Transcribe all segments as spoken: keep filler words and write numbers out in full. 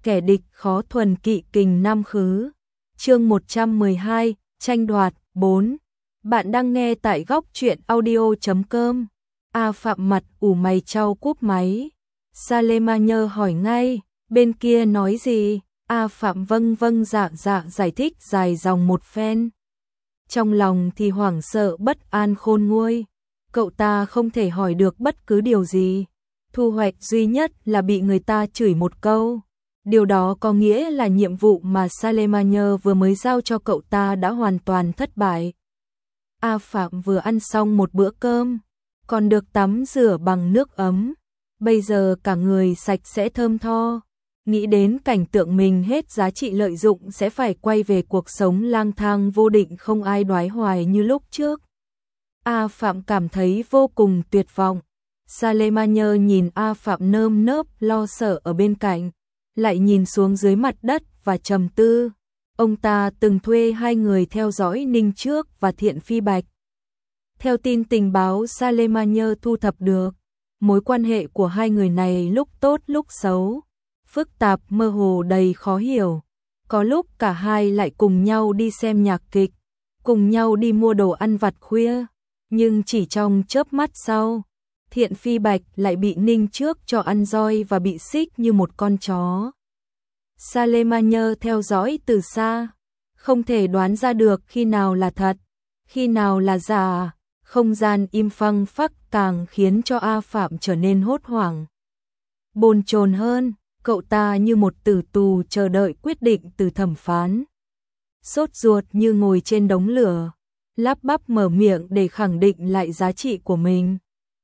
kẻ địch khó thuần kỵ kình nam khứ. Chương một trăm mười hai, tranh đoạt bốn. Bạn đang nghe tại góc truyện audio chấm com. A Phạm mặt ủ mày chau cúp máy. Salemaner hỏi ngay, bên kia nói gì? A Phạm vâng vâng dạ dạ giải thích dài dòng một phen. Trong lòng thì hoảng sợ bất an khôn nguôi. Cậu ta không thể hỏi được bất cứ điều gì. Thu hoạch duy nhất là bị người ta chửi một câu. Điều đó có nghĩa là nhiệm vụ mà Salemaner vừa mới giao cho cậu ta đã hoàn toàn thất bại. A Phạm vừa ăn xong một bữa cơm, còn được tắm rửa bằng nước ấm. Bây giờ cả người sạch sẽ thơm tho. Nghĩ đến cảnh tượng mình hết giá trị lợi dụng sẽ phải quay về cuộc sống lang thang vô định không ai đoái hoài như lúc trước. A Phạm cảm thấy vô cùng tuyệt vọng. Salemaner nhìn A Phạm nơm nớp lo sợ ở bên cạnh, lại nhìn xuống dưới mặt đất và trầm tư. Ông ta từng thuê hai người theo dõi Ninh Trước và Thiện Phi Bạch. Theo tin tình báo Salemaner thu thập được, mối quan hệ của hai người này lúc tốt lúc xấu, phức tạp mơ hồ đầy khó hiểu. Có lúc cả hai lại cùng nhau đi xem nhạc kịch, cùng nhau đi mua đồ ăn vặt khuya, nhưng chỉ trong chớp mắt sau, Thiện Phi Bạch lại bị Ninh Trước cho ăn roi và bị xích như một con chó. Salemaner theo dõi từ xa, không thể đoán ra được khi nào là thật, khi nào là giả. Không gian im phăng phắc càng khiến cho A Phạm trở nên hốt hoảng. Bồn chồn hơn, cậu ta như một tử tù chờ đợi quyết định từ thẩm phán. Sốt ruột như ngồi trên đống lửa, lắp bắp mở miệng để khẳng định lại giá trị của mình.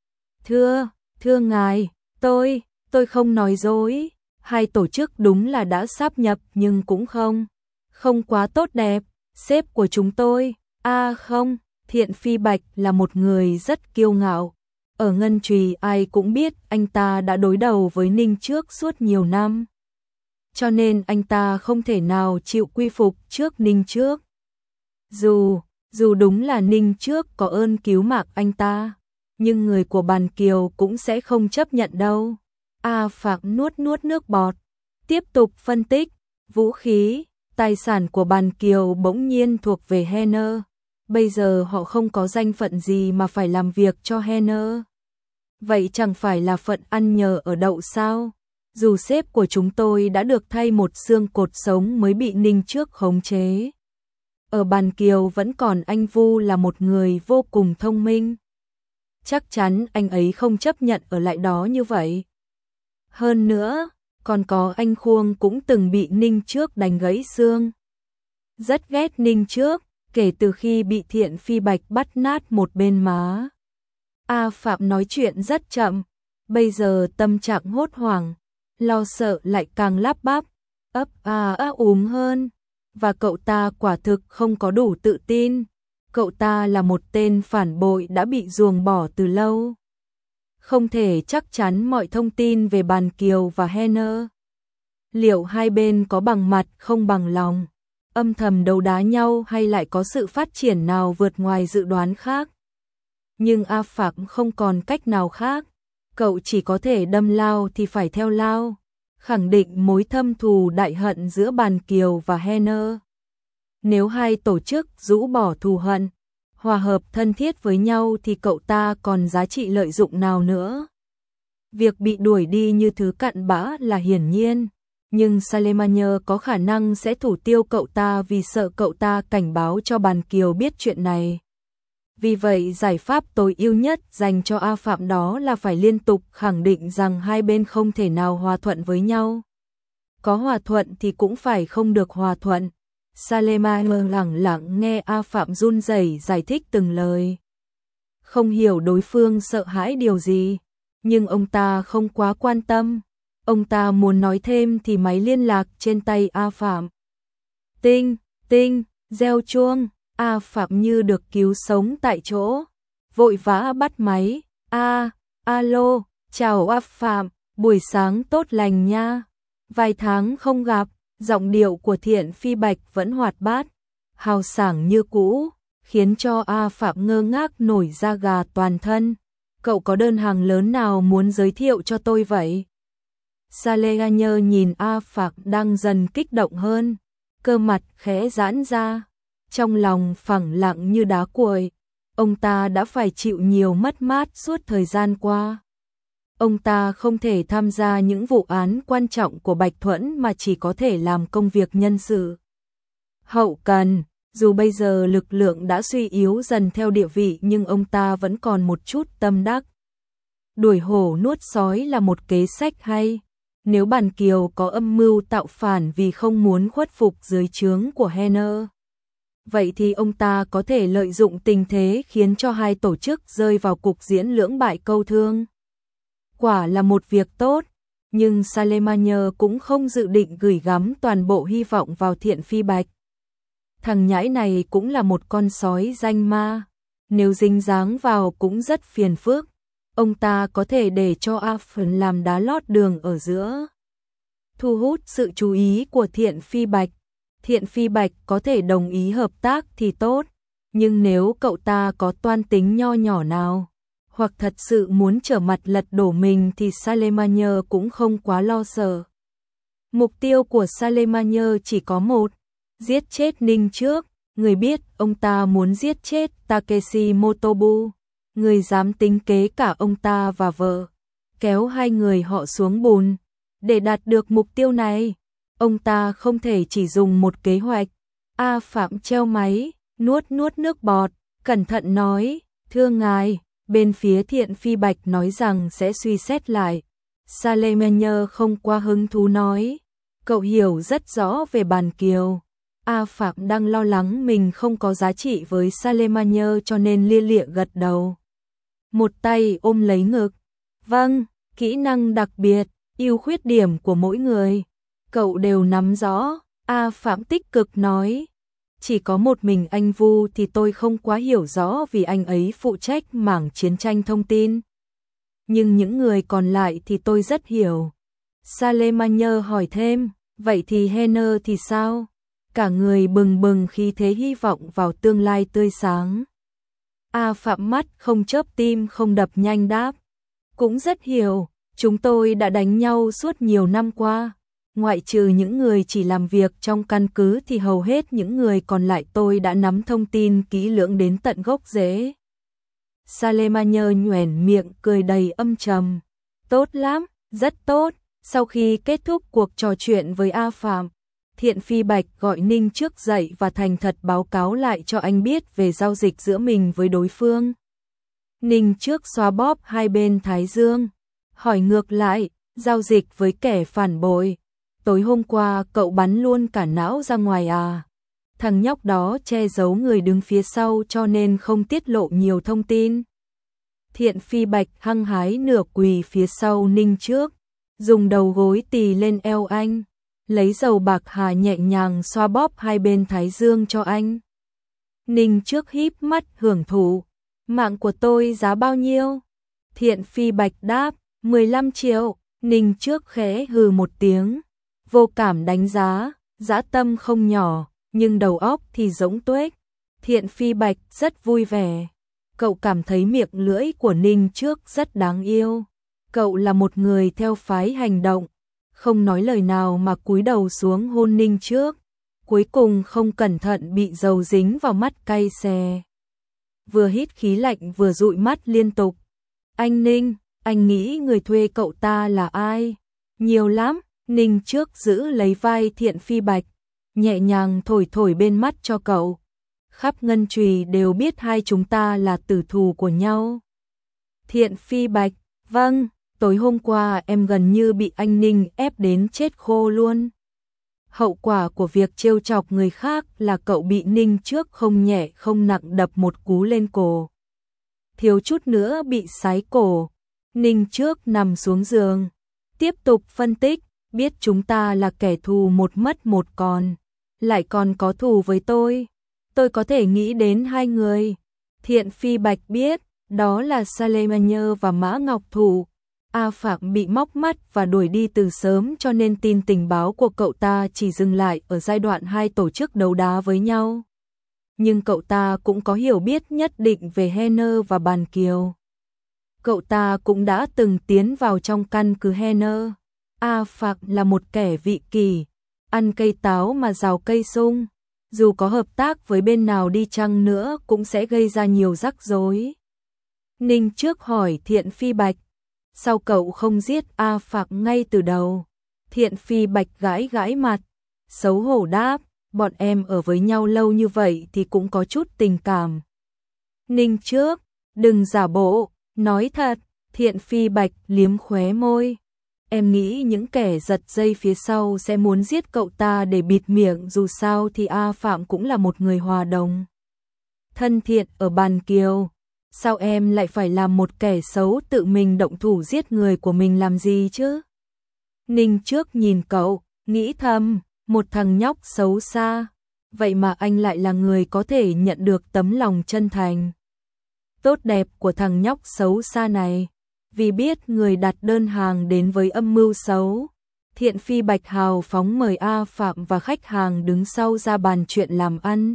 Thưa, thưa ngài, tôi, tôi không nói dối. Hai tổ chức đúng là đã sáp nhập nhưng cũng không, không quá tốt đẹp. Sếp của chúng tôi, à không, Thiện Phi Bạch là một người rất kiêu ngạo. Ở Ngân Trùy ai cũng biết anh ta đã đối đầu với Ninh Trước suốt nhiều năm. Cho nên anh ta không thể nào chịu quy phục trước Ninh Trước. Dù, dù đúng là Ninh Trước có ơn cứu mạng anh ta, nhưng người của Bàn Kiều cũng sẽ không chấp nhận đâu. A Phạm nuốt nuốt nước bọt, tiếp tục phân tích, vũ khí, tài sản của Bàn Kiều bỗng nhiên thuộc về Henner. Bây giờ họ không có danh phận gì mà phải làm việc cho Henner. Vậy chẳng phải là phận ăn nhờ ở đậu sao? Dù sếp của chúng tôi đã được thay một xương cột sống mới bị Ninh Trước khống chế. Ở Bàn Kiều vẫn còn anh Vu là một người vô cùng thông minh. Chắc chắn anh ấy không chấp nhận ở lại đó như vậy. Hơn nữa, còn có anh Khuông cũng từng bị Ninh Trước đánh gãy xương. Rất ghét Ninh Trước, kể từ khi bị Thiện Phi Bạch bắt nát một bên má. A Phạm nói chuyện rất chậm, bây giờ tâm trạng hốt hoảng, lo sợ lại càng lắp bắp, ấp a á úng hơn. Và cậu ta quả thực không có đủ tự tin. Cậu ta là một tên phản bội đã bị ruồng bỏ từ lâu. Không thể chắc chắn mọi thông tin về Bàn Kiều và Henner. Liệu hai bên có bằng mặt không bằng lòng, âm thầm đấu đá nhau hay lại có sự phát triển nào vượt ngoài dự đoán khác? Nhưng A Phạm không còn cách nào khác. Cậu chỉ có thể đâm lao thì phải theo lao, khẳng định mối thâm thù đại hận giữa Bàn Kiều và Henner. Nếu hai tổ chức rũ bỏ thù hận, hòa hợp thân thiết với nhau thì cậu ta còn giá trị lợi dụng nào nữa? Việc bị đuổi đi như thứ cặn bã là hiển nhiên, nhưng Salemaner có khả năng sẽ thủ tiêu cậu ta vì sợ cậu ta cảnh báo cho Bàn Kiều biết chuyện này. Vì vậy giải pháp tối ưu nhất dành cho A Phạm đó là phải liên tục khẳng định rằng hai bên không thể nào hòa thuận với nhau. Có hòa thuận thì cũng phải không được hòa thuận. Salemaner lẳng lặng nghe A Phạm run rẩy giải thích từng lời. Không hiểu đối phương sợ hãi điều gì, nhưng ông ta không quá quan tâm. Ông ta muốn nói thêm thì máy liên lạc trên tay A Phạm. Tinh, tinh, reo chuông. A Phạm như được cứu sống tại chỗ, vội vã bắt máy. A, alo, chào A Phạm, buổi sáng tốt lành nha. Vài tháng không gặp, giọng điệu của Thiện Phi Bạch vẫn hoạt bát, hào sảng như cũ, khiến cho A Phạm ngơ ngác nổi da gà toàn thân. Cậu có đơn hàng lớn nào muốn giới thiệu cho tôi vậy? Saleganer nhìn A Phạc đang dần kích động hơn, cơ mặt khẽ giãn ra, trong lòng phẳng lặng như đá cuội. Ông ta đã phải chịu nhiều mất mát suốt thời gian qua. Ông ta không thể tham gia những vụ án quan trọng của Bạch Thuẫn mà chỉ có thể làm công việc nhân sự hậu cần. Dù bây giờ lực lượng đã suy yếu dần theo địa vị nhưng ông ta vẫn còn một chút tâm đắc. Đuổi hổ nuốt sói là một kế sách hay. Nếu Bàn Kiều có âm mưu tạo phản vì không muốn khuất phục dưới trướng của Henner, vậy thì ông ta có thể lợi dụng tình thế khiến cho hai tổ chức rơi vào cục diễn lưỡng bại câu thương. Quả là một việc tốt, nhưng Salemander cũng không dự định gửi gắm toàn bộ hy vọng vào Thiện Phi Bạch. Thằng nhãi này cũng là một con sói danh ma, nếu dính dáng vào cũng rất phiền phức. Ông ta có thể để cho A Phấn làm đá lót đường ở giữa, thu hút sự chú ý của Thiện Phi Bạch. Thiện Phi Bạch có thể đồng ý hợp tác thì tốt, nhưng nếu cậu ta có toan tính nho nhỏ nào, hoặc thật sự muốn trở mặt lật đổ mình thì Salemander cũng không quá lo sợ. Mục tiêu của Salemander chỉ có một, giết chết Ninh trước. Người biết ông ta muốn giết chết Takeshi Motobu, người dám tính kế cả ông ta và vợ, kéo hai người họ xuống bùn. Để đạt được mục tiêu này, ông ta không thể chỉ dùng một kế hoạch. A Phạm treo máy, nuốt nuốt nước bọt, cẩn thận nói, thưa ngài, bên phía Thiện Phi Bạch nói rằng sẽ suy xét lại. Salemander không qua hứng thú nói, cậu hiểu rất rõ về Bàn Kiều. A Phạm đang lo lắng mình không có giá trị với Salemander cho nên lia lịa gật đầu. Một tay ôm lấy ngực. Vâng, kỹ năng đặc biệt, ưu khuyết điểm của mỗi người cậu đều nắm rõ. A Phạm tích cực nói, chỉ có một mình anh Vu thì tôi không quá hiểu rõ vì anh ấy phụ trách mảng chiến tranh thông tin. Nhưng những người còn lại thì tôi rất hiểu. Salemander hỏi thêm, vậy thì Henner thì sao? Cả người bừng bừng khí thế hy vọng vào tương lai tươi sáng. A Phạm mắt không chớp tim không đập nhanh đáp, cũng rất hiểu, chúng tôi đã đánh nhau suốt nhiều năm qua. Ngoại trừ những người chỉ làm việc trong căn cứ thì hầu hết những người còn lại tôi đã nắm thông tin kỹ lưỡng đến tận gốc rễ. Salemander nhoẻn miệng cười đầy âm trầm. Tốt lắm, rất tốt. Sau khi kết thúc cuộc trò chuyện với A Phạm, Thiện Phi Bạch gọi Ninh trước dậy và thành thật báo cáo lại cho anh biết về giao dịch giữa mình với đối phương. Ninh trước xoa bóp hai bên thái dương, hỏi ngược lại, giao dịch với kẻ phản bội. Tối hôm qua cậu bắn luôn cả não ra ngoài à? Thằng nhóc đó che giấu người đứng phía sau cho nên không tiết lộ nhiều thông tin. Thiện Phi Bạch hăng hái nửa quỳ phía sau Ninh trước, dùng đầu gối tì lên eo anh, lấy dầu bạc hà nhẹ nhàng xoa bóp hai bên thái dương cho anh. Ninh trước híp mắt hưởng thụ, mạng của tôi giá bao nhiêu? Thiện Phi Bạch đáp, mười lăm triệu. Ninh trước khẽ hừ một tiếng, vô cảm đánh giá, dã tâm không nhỏ, nhưng đầu óc thì giống tuếch. Thiện Phi Bạch rất vui vẻ. Cậu cảm thấy miệng lưỡi của Ninh trước rất đáng yêu. Cậu là một người theo phái hành động, không nói lời nào mà cúi đầu xuống hôn Ninh trước. Cuối cùng không cẩn thận bị dầu dính vào mắt cay xè. Vừa hít khí lạnh vừa dụi mắt liên tục. Anh Ninh, anh nghĩ người thuê cậu ta là ai? Nhiều lắm. Ninh trước giữ lấy vai Thiện Phi Bạch, nhẹ nhàng thổi thổi bên mắt cho cậu. Khắp ngân trùy đều biết hai chúng ta là tử thù của nhau. Thiện Phi Bạch, vâng, tối hôm qua em gần như bị anh Ninh ép đến chết khô luôn. Hậu quả của việc trêu chọc người khác là cậu bị Ninh trước không nhẹ không nặng đập một cú lên cổ. Thiếu chút nữa bị sái cổ. Ninh trước nằm xuống giường, tiếp tục phân tích, biết chúng ta là kẻ thù một mất một còn, lại còn có thù với tôi. Tôi có thể nghĩ đến hai người. Thiện Phi Bạch biết, đó là Salemander và Mã Ngọc Thụ. A Phạm bị móc mắt và đuổi đi từ sớm cho nên tin tình báo của cậu ta chỉ dừng lại ở giai đoạn hai tổ chức đấu đá với nhau. Nhưng cậu ta cũng có hiểu biết nhất định về Henner và Bàn Kiều. Cậu ta cũng đã từng tiến vào trong căn cứ Henner, A Phạm là một kẻ vị kỷ, ăn cây táo mà rào cây sung, dù có hợp tác với bên nào đi chăng nữa cũng sẽ gây ra nhiều rắc rối. Ninh trước hỏi Thiện Phi Bạch, sao cậu không giết A Phạm ngay từ đầu? Thiện Phi Bạch gãi gãi mặt, xấu hổ đáp, bọn em ở với nhau lâu như vậy thì cũng có chút tình cảm. Ninh trước, đừng giả bộ, nói thật. Thiện Phi Bạch liếm khóe môi. Em nghĩ những kẻ giật dây phía sau sẽ muốn giết cậu ta để bịt miệng, dù sao thì A Phạm cũng là một người hòa đồng thân thiện ở Bàn Kiều. Sao em lại phải làm một kẻ xấu tự mình động thủ giết người của mình làm gì chứ? Ninh trước nhìn cậu, nghĩ thầm, một thằng nhóc xấu xa, vậy mà anh lại là người có thể nhận được tấm lòng chân thành tốt đẹp của thằng nhóc xấu xa này. Vì biết người đặt đơn hàng đến với âm mưu xấu, Thiện Phi Bạch hào phóng mời A Phạm và khách hàng đứng sau ra bàn chuyện làm ăn.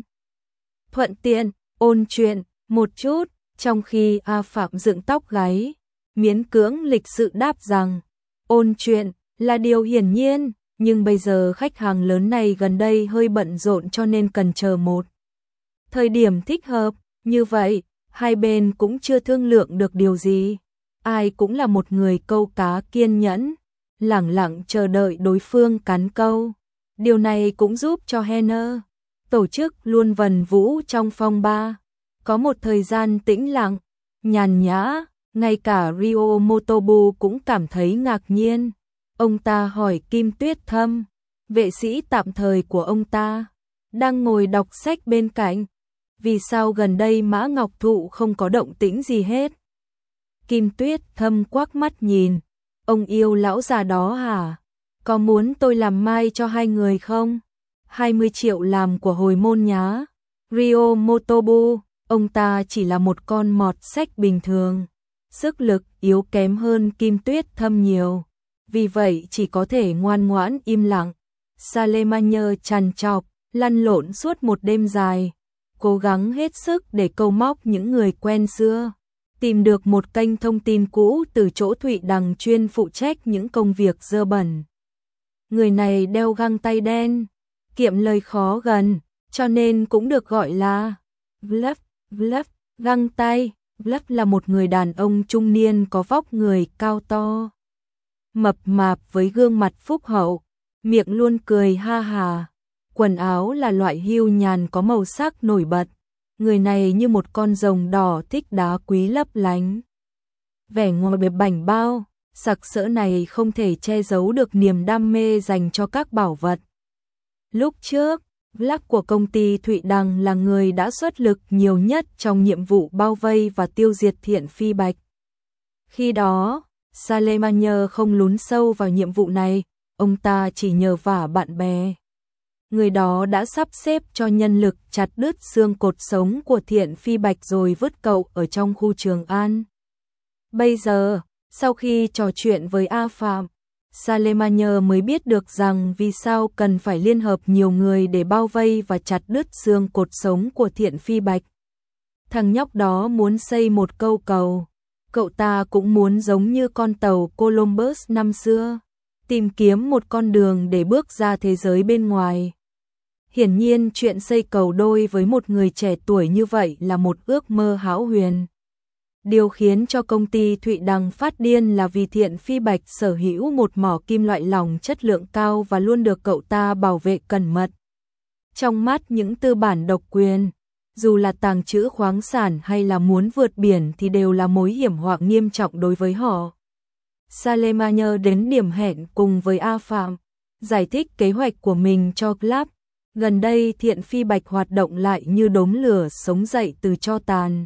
Thuận tiện, ôn chuyện, một chút, trong khi A Phạm dựng tóc gáy, miễn cưỡng lịch sự đáp rằng, ôn chuyện là điều hiển nhiên, nhưng bây giờ khách hàng lớn này gần đây hơi bận rộn cho nên cần chờ một thời điểm thích hợp, như vậy, hai bên cũng chưa thương lượng được điều gì. Ai cũng là một người câu cá kiên nhẫn, lẳng lặng chờ đợi đối phương cắn câu. Điều này cũng giúp cho Henner tổ chức luôn vần vũ trong phong ba. Có một thời gian tĩnh lặng, nhàn nhã, ngay cả Ryo Motobu cũng cảm thấy ngạc nhiên. Ông ta hỏi Kim Tuyết Thâm, vệ sĩ tạm thời của ông ta, đang ngồi đọc sách bên cạnh. Vì sao gần đây Mã Ngọc Thụ không có động tĩnh gì hết? Kim Tuyết Thâm quắc mắt nhìn, ông yêu lão già đó hả? Có muốn tôi làm mai cho hai người không? hai mươi triệu làm của hồi môn nhá. Ryo Motobu, ông ta chỉ là một con mọt sách bình thường, sức lực yếu kém hơn Kim Tuyết Thâm nhiều, vì vậy chỉ có thể ngoan ngoãn im lặng. Salemagne trằn trọc, lăn lộn suốt một đêm dài, cố gắng hết sức để câu móc những người quen xưa, tìm được một kênh thông tin cũ từ chỗ Thụy Đằng chuyên phụ trách những công việc dơ bẩn. Người này đeo găng tay đen, kiệm lời khó gần, cho nên cũng được gọi là Vlf, Vlf, găng tay. Vlf là một người đàn ông trung niên có vóc người cao to, mập mạp với gương mặt phúc hậu, miệng luôn cười ha hà. Quần áo là loại hưu nhàn có màu sắc nổi bật. Người này như một con rồng đỏ thích đá quý lấp lánh. Vẻ ngoài bề bảnh bao, sặc sỡ này không thể che giấu được niềm đam mê dành cho các bảo vật. Lúc trước, Vlac của công ty Thụy Đằng là người đã xuất lực nhiều nhất trong nhiệm vụ bao vây và tiêu diệt Thiện Phi Bạch. Khi đó, Salemagne không lún sâu vào nhiệm vụ này, ông ta chỉ nhờ vả bạn bè. Người đó đã sắp xếp cho nhân lực chặt đứt xương cột sống của Thiện Phi Bạch rồi vứt cậu ở trong khu Trường An. Bây giờ, sau khi trò chuyện với A Phạm, Salemagne mới biết được rằng vì sao cần phải liên hợp nhiều người để bao vây và chặt đứt xương cột sống của Thiện Phi Bạch. Thằng nhóc đó muốn xây một câu cầu, cậu ta cũng muốn giống như con tàu Columbus năm xưa, tìm kiếm một con đường để bước ra thế giới bên ngoài. Hiển nhiên chuyện xây cầu đôi với một người trẻ tuổi như vậy là một ước mơ hão huyền. Điều khiến cho công ty Thụy Đằng phát điên là vì Thiện Phi Bạch sở hữu một mỏ kim loại lỏng chất lượng cao và luôn được cậu ta bảo vệ cẩn mật. Trong mắt những tư bản độc quyền, dù là tàng trữ khoáng sản hay là muốn vượt biển thì đều là mối hiểm họa nghiêm trọng đối với họ. Salemagne đến điểm hẹn cùng với A Phạm, giải thích kế hoạch của mình cho Club. Gần đây Thiện Phi Bạch hoạt động lại như đốm lửa sống dậy từ tro tàn.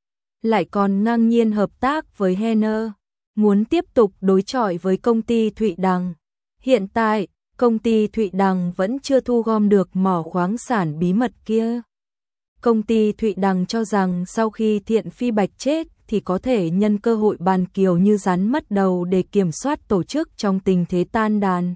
Lại còn ngang nhiên hợp tác với Henner, muốn tiếp tục đối chọi với công ty Thụy Đằng. Hiện tại, công ty Thụy Đằng vẫn chưa thu gom được mỏ khoáng sản bí mật kia. Công ty Thụy Đằng cho rằng sau khi Thiện Phi Bạch chết thì có thể nhân cơ hội Bàn Kiều như rắn mất đầu để kiểm soát tổ chức trong tình thế tan đàn.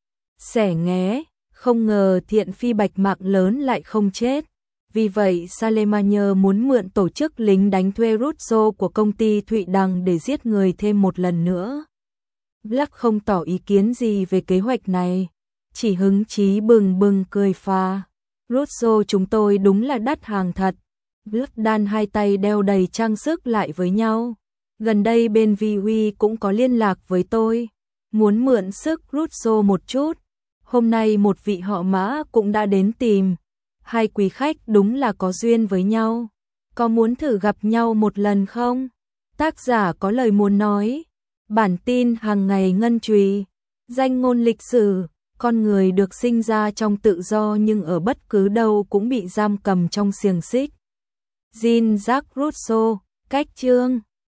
Xẻ nghé, không ngờ Thiện Phi Bạch mạng lớn lại không chết. Vì vậy Salemagne muốn mượn tổ chức lính đánh thuê Russo của công ty Thụy Đằng để giết người thêm một lần nữa. Lắc không tỏ ý kiến gì về kế hoạch này, chỉ hứng chí bừng bừng cười phà. Russo chúng tôi đúng là đắt hàng thật. Lắc đan hai tay đeo đầy trang sức lại với nhau. Gần đây bên vi huy cũng có liên lạc với tôi, muốn mượn sức Russo một chút. Hôm nay một vị họ Mã cũng đã đến tìm. Hai quý khách đúng là có duyên với nhau. Có muốn thử gặp nhau một lần không? Tác giả có lời muốn nói. Bản tin hàng ngày ngân chùy. Danh ngôn lịch sử. Con người được sinh ra trong tự do nhưng ở bất cứ đâu cũng bị giam cầm trong xiềng xích. Jean-Jacques Rousseau, cách chương